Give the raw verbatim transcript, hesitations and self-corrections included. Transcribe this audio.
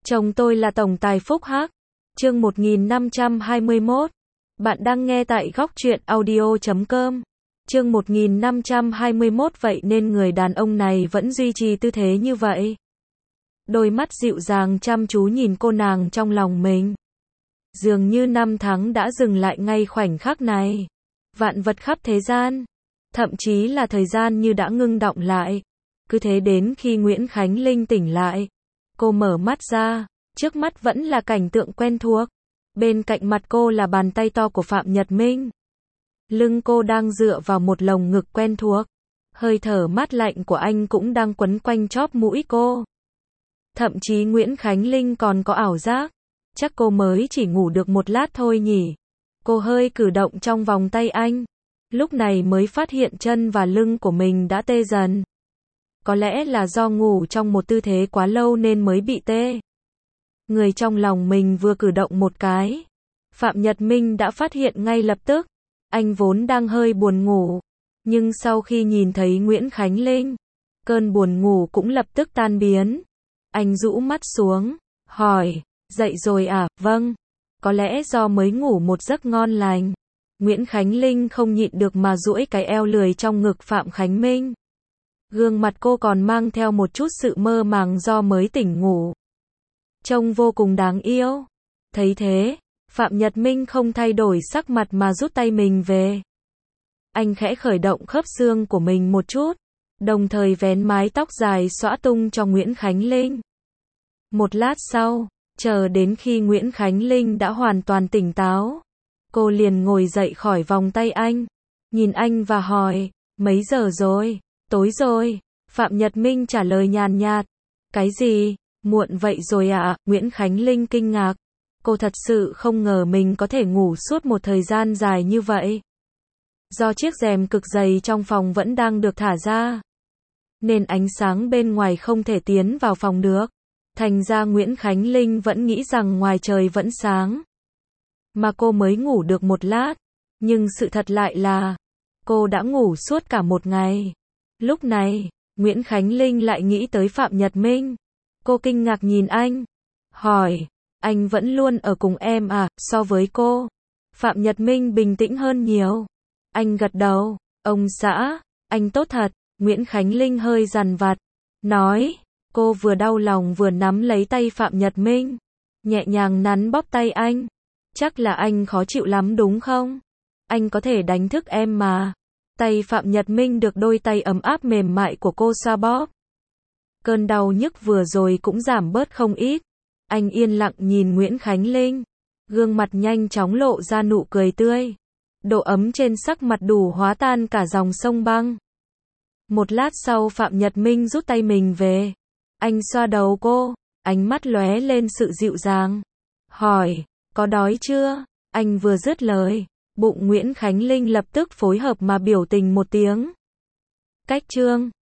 Chồng tôi là tổng tài Phúc Hắc. Chương một nghìn năm trăm hai mươi mốt. Bạn đang nghe tại góc truyện audio chấm com. Chương một nghìn năm trăm hai mươi mốt. Vậy nên người đàn ông này vẫn duy trì tư thế như vậy. Đôi mắt dịu dàng chăm chú nhìn cô nàng trong lòng mình. Dường như năm tháng đã dừng lại ngay khoảnh khắc này. Vạn vật khắp thế gian, thậm chí là thời gian như đã ngưng đọng lại. Cứ thế đến khi Nguyễn Khánh Linh tỉnh lại, cô mở mắt ra, trước mắt vẫn là cảnh tượng quen thuộc. Bên cạnh mặt cô là bàn tay to của Phạm Nhật Minh. Lưng cô đang dựa vào một lồng ngực quen thuộc. Hơi thở mát lạnh của anh cũng đang quấn quanh chóp mũi cô. Thậm chí Nguyễn Khánh Linh còn có ảo giác, chắc cô mới chỉ ngủ được một lát thôi nhỉ. Cô hơi cử động trong vòng tay anh, lúc này mới phát hiện chân và lưng của mình đã tê dần. Có lẽ là do ngủ trong một tư thế quá lâu nên mới bị tê. Người trong lòng mình vừa cử động một cái, Phạm Nhật Minh đã phát hiện ngay lập tức. Anh vốn đang hơi buồn ngủ, nhưng sau khi nhìn thấy Nguyễn Khánh Linh, cơn buồn ngủ cũng lập tức tan biến. Anh rũ mắt xuống, hỏi, dậy rồi à? Vâng, có lẽ do mới ngủ một giấc ngon lành. Nguyễn Khánh Linh không nhịn được mà duỗi cái eo lười trong ngực Phạm Khánh Minh. Gương mặt cô còn mang theo một chút sự mơ màng do mới tỉnh ngủ. Trông vô cùng đáng yêu. Thấy thế, Phạm Nhật Minh không thay đổi sắc mặt mà rút tay mình về. Anh khẽ khởi động khớp xương của mình một chút, đồng thời vén mái tóc dài xõa tung cho Nguyễn Khánh Linh. Một lát sau, chờ đến khi Nguyễn Khánh Linh đã hoàn toàn tỉnh táo, cô liền ngồi dậy khỏi vòng tay anh, nhìn anh và hỏi, mấy giờ rồi? Tối rồi. Phạm Nhật Minh trả lời nhàn nhạt. Cái gì? Muộn vậy rồi ạ? Nguyễn Khánh Linh kinh ngạc. Cô thật sự không ngờ mình có thể ngủ suốt một thời gian dài như vậy. Do chiếc rèm cực dày trong phòng vẫn đang được thả ra, nên ánh sáng bên ngoài không thể tiến vào phòng được. Thành ra Nguyễn Khánh Linh vẫn nghĩ rằng ngoài trời vẫn sáng, mà cô mới ngủ được một lát. Nhưng sự thật lại là, cô đã ngủ suốt cả một ngày. Lúc này, Nguyễn Khánh Linh lại nghĩ tới Phạm Nhật Minh. Cô kinh ngạc nhìn anh, hỏi, anh vẫn luôn ở cùng em à? So với cô, Phạm Nhật Minh bình tĩnh hơn nhiều. Anh gật đầu, ông xã, anh tốt thật. Nguyễn Khánh Linh hơi dằn vặt, nói, cô vừa đau lòng vừa nắm lấy tay Phạm Nhật Minh, nhẹ nhàng nắn bóp tay anh. Chắc là anh khó chịu lắm đúng không? Anh có thể đánh thức em mà. Tay Phạm Nhật Minh được đôi tay ấm áp mềm mại của cô xoa bóp. Cơn đau nhức vừa rồi cũng giảm bớt không ít. Anh yên lặng nhìn Nguyễn Khánh Linh, gương mặt nhanh chóng lộ ra nụ cười tươi. Độ ấm trên sắc mặt đủ hóa tan cả dòng sông băng. Một lát sau Phạm Nhật Minh rút tay mình về. Anh xoa đầu cô, ánh mắt lóe lên sự dịu dàng. Hỏi, có đói chưa? Anh vừa dứt lời, bụng Nguyễn Khánh Linh lập tức phối hợp mà biểu tình một tiếng. Cách chương